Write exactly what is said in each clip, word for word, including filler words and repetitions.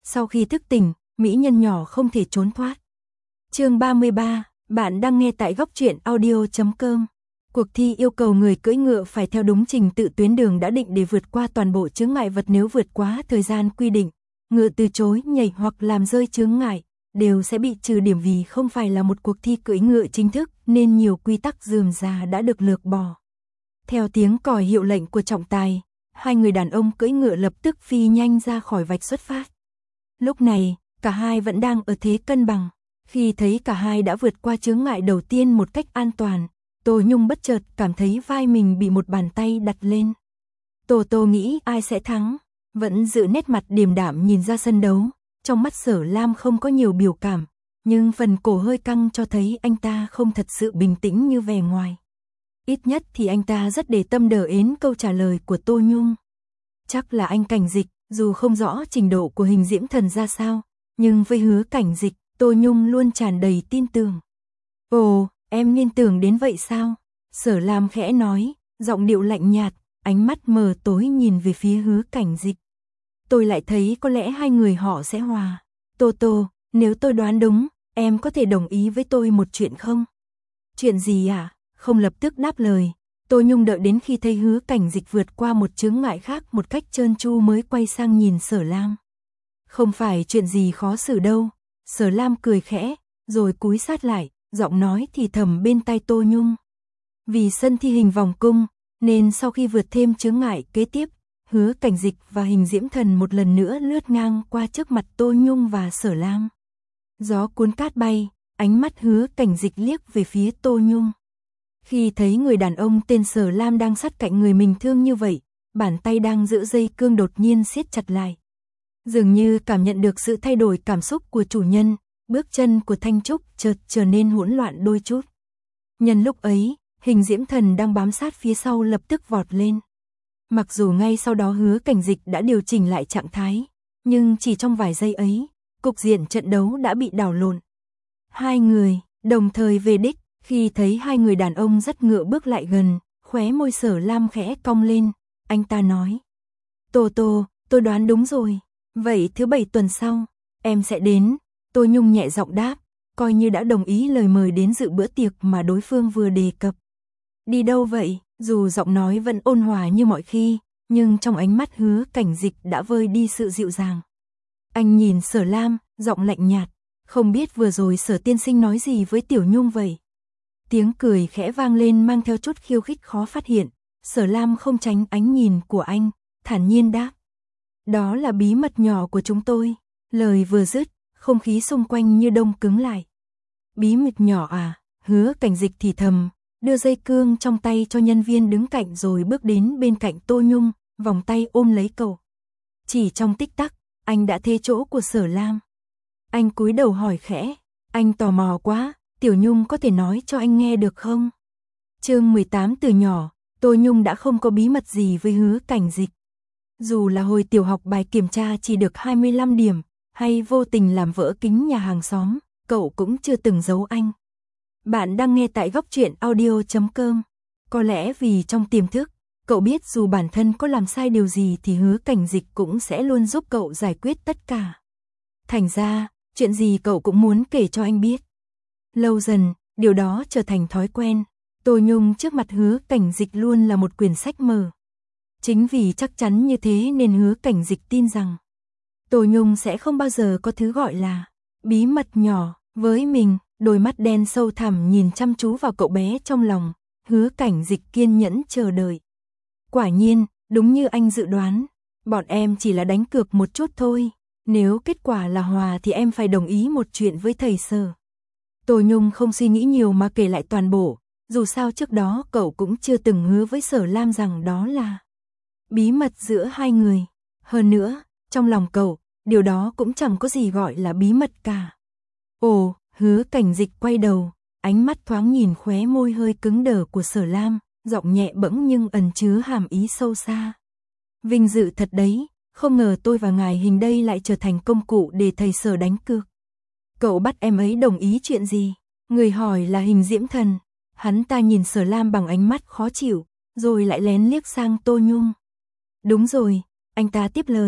Sau khi thức tỉnh, mỹ nhân nhỏ không thể trốn thoát. Chương ba mươi ba, bạn đang nghe tại góc truyện audio chấm com. Cuộc thi yêu cầu người cưỡi ngựa phải theo đúng trình tự tuyến đường đã định để vượt qua toàn bộ chướng ngại vật. Nếu vượt quá thời gian quy định, ngựa từ chối nhảy hoặc làm rơi chướng ngại, đều sẽ bị trừ điểm. Vì không phải là một cuộc thi cưỡi ngựa chính thức nên nhiều quy tắc rườm rà đã được lược bỏ. Theo tiếng còi hiệu lệnh của trọng tài, hai người đàn ông cưỡi ngựa lập tức phi nhanh ra khỏi vạch xuất phát. Lúc này, cả hai vẫn đang ở thế cân bằng. Khi thấy cả hai đã vượt qua chướng ngại đầu tiên một cách an toàn, Tô Nhung bất chợt cảm thấy vai mình bị một bàn tay đặt lên. Tô Tô nghĩ ai sẽ thắng, vẫn giữ nét mặt điềm đạm nhìn ra sân đấu. Trong mắt Sở Lam không có nhiều biểu cảm, nhưng phần cổ hơi căng cho thấy anh ta không thật sự bình tĩnh như vẻ ngoài. Ít nhất thì anh ta rất để tâm đờ ến câu trả lời của Tô Nhung. Chắc là anh Cảnh Dịch, dù không rõ trình độ của Hình Diễm Thần ra sao, nhưng với Hứa Cảnh Dịch, Tô Nhung luôn tràn đầy tin tưởng. Ồ, em liên tưởng đến vậy sao? Sở Lam khẽ nói, giọng điệu lạnh nhạt, ánh mắt mờ tối nhìn về phía Hứa Cảnh Dịch. Tôi lại thấy có lẽ hai người họ sẽ hòa. Tô Tô, nếu tôi đoán đúng, em có thể đồng ý với tôi một chuyện không? Chuyện gì ạ? À? Không lập tức đáp lời. Tô Nhung đợi đến khi thấy Hứa Cảnh Dịch vượt qua một chướng ngại khác một cách trơn tru mới quay sang nhìn Sở Lam. Không phải chuyện gì khó xử đâu. Sở Lam cười khẽ, rồi cúi sát lại, giọng nói thì thầm bên tai Tô Nhung. Vì sân thi hình vòng cung, nên sau khi vượt thêm chướng ngại kế tiếp, Hứa Cảnh Dịch và Hình Diễm Thần một lần nữa lướt ngang qua trước mặt Tô Nhung và Sở Lam. Gió cuốn cát bay, ánh mắt Hứa Cảnh Dịch liếc về phía Tô Nhung. Khi thấy người đàn ông tên Sở Lam đang sát cạnh người mình thương như vậy, bàn tay đang giữ dây cương đột nhiên siết chặt lại. Dường như cảm nhận được sự thay đổi cảm xúc của chủ nhân, bước chân của Thanh Trúc chợt trở nên hỗn loạn đôi chút. Nhân lúc ấy, Hình Diễm Thần đang bám sát phía sau lập tức vọt lên. Mặc dù ngay sau đó Hứa Cảnh Dịch đã điều chỉnh lại trạng thái, nhưng chỉ trong vài giây ấy, cục diện trận đấu đã bị đảo lộn. Hai người đồng thời về đích. Khi thấy hai người đàn ông dắt ngựa bước lại gần, khóe môi Sở Lam khẽ cong lên, anh ta nói. Tô Tô, tôi đoán đúng rồi, vậy thứ bảy tuần sau, em sẽ đến. Tô Nhung nhẹ giọng đáp, coi như đã đồng ý lời mời đến dự bữa tiệc mà đối phương vừa đề cập. Đi đâu vậy? Dù giọng nói vẫn ôn hòa như mọi khi, nhưng trong ánh mắt Hứa Cảnh Dịch đã vơi đi sự dịu dàng. Anh nhìn Sở Lam, giọng lạnh nhạt, không biết vừa rồi Sở tiên sinh nói gì với Tiểu Nhung vậy? Tiếng cười khẽ vang lên mang theo chút khiêu khích khó phát hiện. Sở Lam không tránh ánh nhìn của anh, thản nhiên đáp. Đó là bí mật nhỏ của chúng tôi. Lời vừa dứt, không khí xung quanh như đông cứng lại. Bí mật nhỏ à? Hứa Cảnh Dịch thì thầm, đưa dây cương trong tay cho nhân viên đứng cạnh rồi bước đến bên cạnh Tô Nhung, vòng tay ôm lấy cậu. Chỉ trong tích tắc, anh đã thế chỗ của Sở Lam. Anh cúi đầu hỏi khẽ, anh tò mò quá. Tiểu Nhung có thể nói cho anh nghe được không? Chương mười tám. Từ nhỏ, Tô Nhung đã không có bí mật gì với Hứa Cảnh Dịch. Dù là hồi tiểu học bài kiểm tra chỉ được hai mươi lăm điểm, hay vô tình làm vỡ kính nhà hàng xóm, cậu cũng chưa từng giấu anh. Bạn đang nghe tại góc truyện audio chấm com. Có lẽ vì trong tiềm thức, cậu biết dù bản thân có làm sai điều gì thì Hứa Cảnh Dịch cũng sẽ luôn giúp cậu giải quyết tất cả. Thành ra, chuyện gì cậu cũng muốn kể cho anh biết. Lâu dần, điều đó trở thành thói quen. Tô Nhung trước mặt Hứa Cảnh Dịch luôn là một quyển sách mở. Chính vì chắc chắn như thế nên Hứa Cảnh Dịch tin rằng Tô Nhung sẽ không bao giờ có thứ gọi là bí mật nhỏ với mình. Đôi mắt đen sâu thẳm nhìn chăm chú vào cậu bé trong lòng. Hứa Cảnh Dịch kiên nhẫn chờ đợi. Quả nhiên, đúng như anh dự đoán, bọn em chỉ là đánh cược một chút thôi. Nếu kết quả là hòa thì em phải đồng ý một chuyện với thầy Sở. Tô Nhung không suy nghĩ nhiều mà kể lại toàn bộ, dù sao trước đó cậu cũng chưa từng hứa với Sở Lam rằng đó là bí mật giữa hai người. Hơn nữa, trong lòng cậu, điều đó cũng chẳng có gì gọi là bí mật cả. Ồ, Hứa Cảnh Dịch quay đầu, ánh mắt thoáng nhìn khóe môi hơi cứng đờ của Sở Lam, giọng nhẹ bẫng nhưng ẩn chứa hàm ý sâu xa. Vinh dự thật đấy, không ngờ tôi và ngài Hình đây lại trở thành công cụ để thầy Sở đánh cược. Cậu bắt em ấy đồng ý chuyện gì? Người hỏi là Hình Diễm Thần. Hắn ta nhìn Sở Lam bằng ánh mắt khó chịu, rồi lại lén liếc sang Tô Nhung. Đúng rồi, anh ta tiếp lời.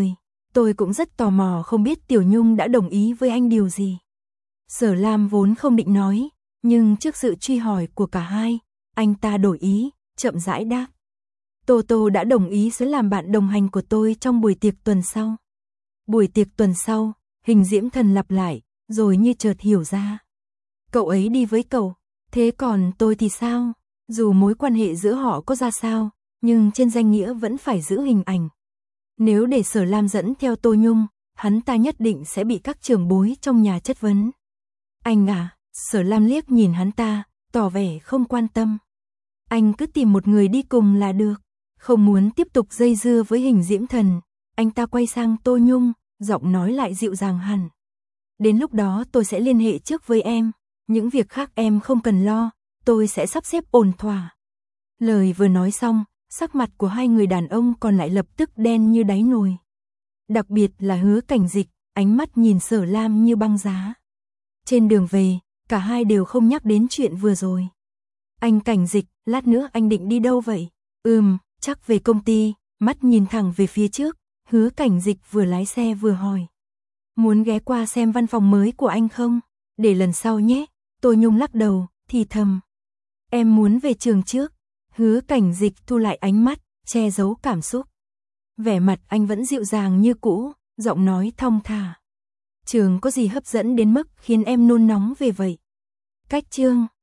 Tôi cũng rất tò mò không biết Tiểu Nhung đã đồng ý với anh điều gì. Sở Lam vốn không định nói, nhưng trước sự truy hỏi của cả hai, anh ta đổi ý, chậm rãi đáp. Tô Tô đã đồng ý sẽ làm bạn đồng hành của tôi trong buổi tiệc tuần sau. Buổi tiệc tuần sau, Hình Diễm Thần lặp lại, rồi như chợt hiểu ra. Cậu ấy đi với cậu, thế còn tôi thì sao? Dù mối quan hệ giữa họ có ra sao, nhưng trên danh nghĩa vẫn phải giữ hình ảnh. Nếu để Sở Lam dẫn theo Tô Nhung, hắn ta nhất định sẽ bị các trưởng bối trong nhà chất vấn. Anh à, Sở Lam liếc nhìn hắn ta, tỏ vẻ không quan tâm. Anh cứ tìm một người đi cùng là được, không muốn tiếp tục dây dưa với Hình Diễm Thần. Anh ta quay sang Tô Nhung, giọng nói lại dịu dàng hẳn. Đến lúc đó tôi sẽ liên hệ trước với em, những việc khác em không cần lo, tôi sẽ sắp xếp ổn thỏa. Lời vừa nói xong, sắc mặt của hai người đàn ông còn lại lập tức đen như đáy nồi. Đặc biệt là Hứa Cảnh Dịch, ánh mắt nhìn Sở Lam như băng giá. Trên đường về, cả hai đều không nhắc đến chuyện vừa rồi. Anh Cảnh Dịch, lát nữa anh định đi đâu vậy? Ừm, chắc về công ty, mắt nhìn thẳng về phía trước, Hứa Cảnh Dịch vừa lái xe vừa hỏi. Muốn ghé qua xem văn phòng mới của anh không? Để lần sau nhé. Tô Nhung lắc đầu, thì thầm. Em muốn về trường trước. Hứa Cảnh Dịch thu lại ánh mắt, che giấu cảm xúc. Vẻ mặt anh vẫn dịu dàng như cũ, giọng nói thong thả. Trường có gì hấp dẫn đến mức khiến em nôn nóng về vậy? Cách chương